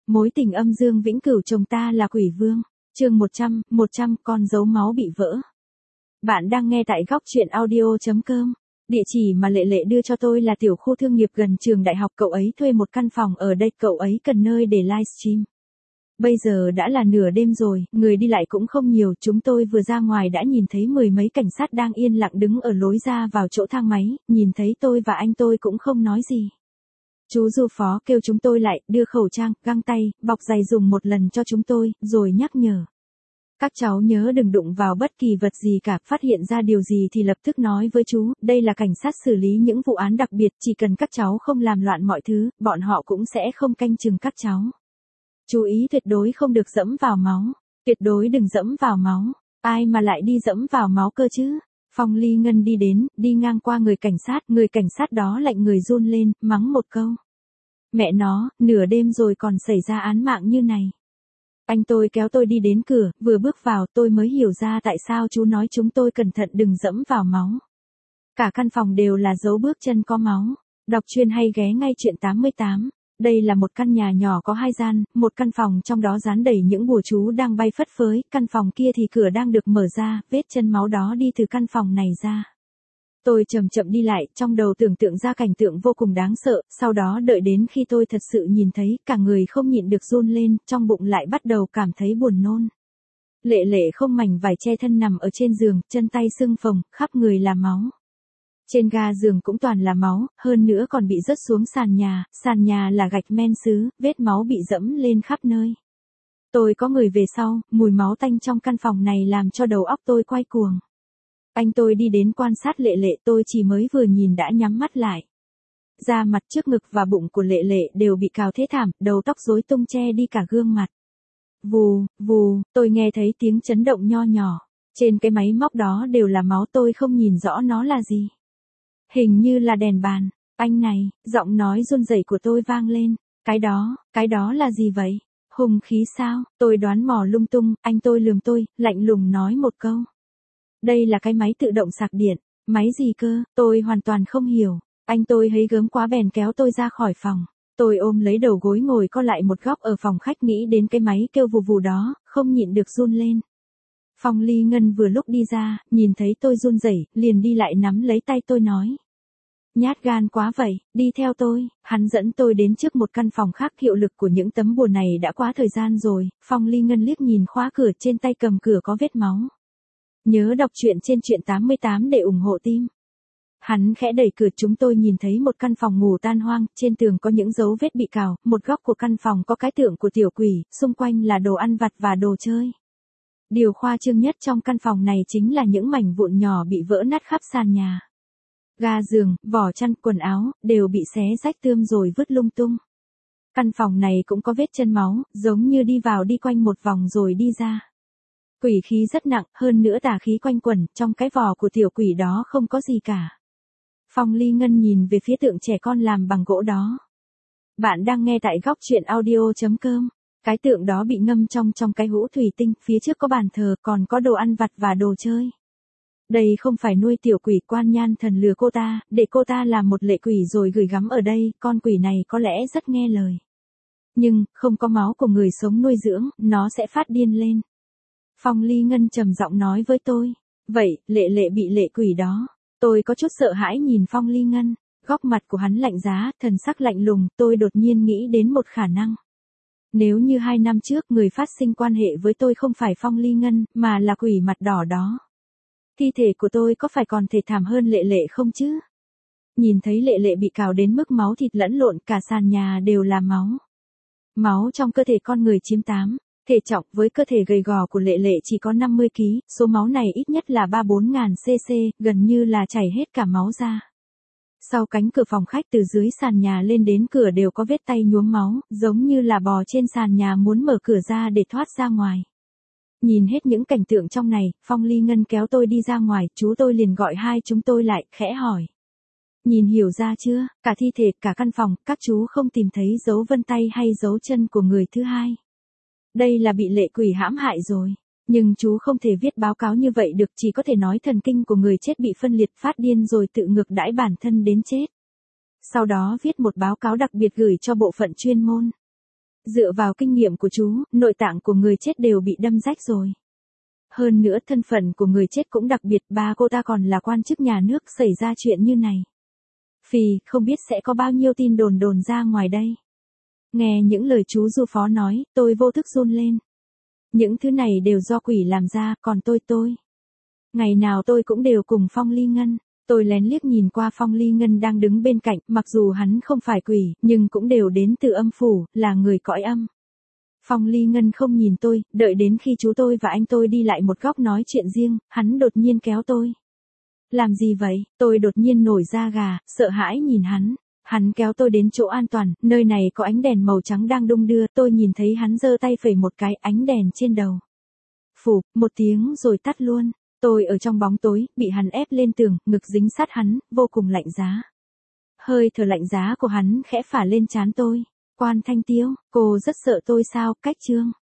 Mối tình âm dương vĩnh cửu chồng ta là quỷ vương. Chương 100, con dấu máu bị vỡ. Bạn đang nghe tại góc truyện audio.com. Địa chỉ mà Lệ Lệ đưa cho tôi là tiểu khu thương nghiệp gần trường đại học, cậu ấy thuê một căn phòng ở đây, cậu ấy cần nơi để livestream. Bây giờ đã là nửa đêm rồi, người đi lại cũng không nhiều, chúng tôi vừa ra ngoài đã nhìn thấy mười mấy cảnh sát đang yên lặng đứng ở lối ra vào chỗ thang máy, nhìn thấy tôi và anh tôi cũng không nói gì. Chú du phó kêu chúng tôi lại, đưa khẩu trang, găng tay, bọc giày dùng một lần cho chúng tôi, rồi nhắc nhở. Các cháu nhớ đừng đụng vào bất kỳ vật gì cả, phát hiện ra điều gì thì lập tức nói với chú, đây là cảnh sát xử lý những vụ án đặc biệt, chỉ cần các cháu không làm loạn mọi thứ, bọn họ cũng sẽ không canh chừng các cháu. Chú ý tuyệt đối không được dẫm vào máu, tuyệt đối đừng dẫm vào máu, ai mà lại đi dẫm vào máu cơ chứ. Phong Ly Ngân đi đến, đi ngang qua người cảnh sát đó lạnh người run lên, mắng một câu. Mẹ nó, nửa đêm rồi còn xảy ra án mạng như này. Anh tôi kéo tôi đi đến cửa, vừa bước vào tôi mới hiểu ra tại sao chú nói chúng tôi cẩn thận đừng dẫm vào máu. Cả căn phòng đều là dấu bước chân có máu. Đọc truyện hay ghé ngay Truyện 88. Đây là một căn nhà nhỏ có 2 gian, một căn phòng trong đó dán đầy những bùa chú đang bay phất phới, căn phòng kia thì cửa đang được mở ra, vết chân máu đó đi từ căn phòng này ra. Tôi chậm chậm đi lại, trong đầu tưởng tượng ra cảnh tượng vô cùng đáng sợ, sau đó đợi đến khi tôi thật sự nhìn thấy, cả người không nhịn được run lên, trong bụng lại bắt đầu cảm thấy buồn nôn. Lệ Lệ không mảnh vải che thân nằm ở trên giường, chân tay sưng phồng, khắp người là máu. Trên ga giường cũng toàn là máu, hơn nữa còn bị rớt xuống sàn nhà là gạch men sứ, vết máu bị dẫm lên khắp nơi. Tôi có người về sau, mùi máu tanh trong căn phòng này làm cho đầu óc tôi quay cuồng. Anh tôi đi đến quan sát Lệ Lệ, tôi chỉ mới vừa nhìn đã nhắm mắt lại. Da mặt, trước ngực và bụng của Lệ Lệ đều bị cào thế thảm, đầu tóc rối tung che đi cả gương mặt. Vù, vù, tôi nghe thấy tiếng chấn động nho nhỏ. Trên cái máy móc đó đều là máu, tôi không nhìn rõ nó là gì. Hình như là đèn bàn. Anh này, giọng nói run rẩy của tôi vang lên. Cái đó là gì vậy? Hung khí sao? Tôi đoán mò lung tung, anh tôi lườm tôi, lạnh lùng nói một câu. Đây là cái máy tự động sạc điện. Máy gì cơ? Tôi hoàn toàn không hiểu. Anh tôi thấy gớm quá bèn kéo tôi ra khỏi phòng. Tôi ôm lấy đầu gối ngồi co lại một góc ở phòng khách, nghĩ đến cái máy kêu vù vù đó, không nhịn được run lên. Phong Ly Ngân vừa lúc đi ra, nhìn thấy tôi run rẩy, liền đi lại nắm lấy tay tôi nói. Nhát gan quá vậy, đi theo tôi. Hắn dẫn tôi đến trước một căn phòng khác, hiệu lực của những tấm bùa này đã quá thời gian rồi. Phong Ly Ngân liếc nhìn khóa cửa, trên tay cầm cửa có vết máu. Nhớ đọc truyện trên Truyện 88 để ủng hộ team. Hắn khẽ đẩy cửa, chúng tôi nhìn thấy một căn phòng ngủ tan hoang, trên tường có những dấu vết bị cào, một góc của căn phòng có cái tượng của tiểu quỷ, xung quanh là đồ ăn vặt và đồ chơi. Điều khoa trương nhất trong căn phòng này chính là những mảnh vụn nhỏ bị vỡ nát khắp sàn nhà. Ga giường, vỏ chăn, quần áo, đều bị xé rách tươm rồi vứt lung tung. Căn phòng này cũng có vết chân máu, giống như đi vào đi quanh một vòng rồi đi ra. Quỷ khí rất nặng, hơn nữa tà khí quanh quẩn, trong cái vỏ của tiểu quỷ đó không có gì cả. Phong Ly Ngân nhìn về phía tượng trẻ con làm bằng gỗ đó. Bạn đang nghe tại góc truyện audio.com. Cái tượng đó bị ngâm trong cái hũ thủy tinh, phía trước có bàn thờ, còn có đồ ăn vặt và đồ chơi. Đây không phải nuôi tiểu quỷ, quan nhan thần lừa cô ta, để cô ta làm một lệ quỷ rồi gửi gắm ở đây, con quỷ này có lẽ rất nghe lời. Nhưng, không có máu của người sống nuôi dưỡng, nó sẽ phát điên lên. Phong Ly Ngân trầm giọng nói với tôi. Vậy, Lệ Lệ bị lệ quỷ đó. Tôi có chút sợ hãi nhìn Phong Ly Ngân, góc mặt của hắn lạnh giá, thần sắc lạnh lùng, tôi đột nhiên nghĩ đến một khả năng. Nếu như 2 năm trước người phát sinh quan hệ với tôi không phải Phong Ly Ngân, mà là quỷ mặt đỏ đó. Thi thể của tôi có phải còn thể thảm hơn Lệ Lệ không chứ? Nhìn thấy Lệ Lệ bị cào đến mức máu thịt lẫn lộn, cả sàn nhà đều là máu. Máu trong cơ thể con người chiếm 8. Thể trọng, với cơ thể gầy gò của Lệ Lệ chỉ có 50 kg, số máu này ít nhất là 3-4 ngàn cc, gần như là chảy hết cả máu ra. Sau cánh cửa phòng khách, từ dưới sàn nhà lên đến cửa đều có vết tay nhuốm máu, giống như là bò trên sàn nhà muốn mở cửa ra để thoát ra ngoài. Nhìn hết những cảnh tượng trong này, Phong Ly Ngân kéo tôi đi ra ngoài, chú tôi liền gọi hai chúng tôi lại, khẽ hỏi. Nhìn hiểu ra chưa, cả thi thể, cả căn phòng, các chú không tìm thấy dấu vân tay hay dấu chân của người thứ hai. Đây là bị lệ quỷ hãm hại rồi. Nhưng chú không thể viết báo cáo như vậy được, chỉ có thể nói thần kinh của người chết bị phân liệt, phát điên rồi tự ngược đãi bản thân đến chết. Sau đó viết một báo cáo đặc biệt gửi cho bộ phận chuyên môn. Dựa vào kinh nghiệm của chú, nội tạng của người chết đều bị đâm rách rồi. Hơn nữa thân phận của người chết cũng đặc biệt, ba cô ta còn là quan chức nhà nước, xảy ra chuyện như này. Phì, không biết sẽ có bao nhiêu tin đồn đồn ra ngoài đây. Nghe những lời chú Du Phó nói, tôi vô thức run lên. Những thứ này đều do quỷ làm ra, còn tôi. Ngày nào tôi cũng đều cùng Phong Ly Ngân. Tôi lén liếc nhìn qua Phong Ly Ngân đang đứng bên cạnh, mặc dù hắn không phải quỷ, nhưng cũng đều đến từ âm phủ, là người cõi âm. Phong Ly Ngân không nhìn tôi, đợi đến khi chú tôi và anh tôi đi lại một góc nói chuyện riêng, hắn đột nhiên kéo tôi. Làm gì vậy? Tôi đột nhiên nổi da gà, sợ hãi nhìn hắn. Hắn kéo tôi đến chỗ an toàn, nơi này có ánh đèn màu trắng đang đung đưa, tôi nhìn thấy hắn giơ tay phẩy một cái, ánh đèn trên đầu. Phụp, một tiếng rồi tắt luôn. Tôi ở trong bóng tối, bị hắn ép lên tường, ngực dính sát hắn, vô cùng lạnh giá. Hơi thở lạnh giá của hắn khẽ phả lên trán tôi. Quan Thanh Tiêu, cô rất sợ tôi sao? Cách Trương.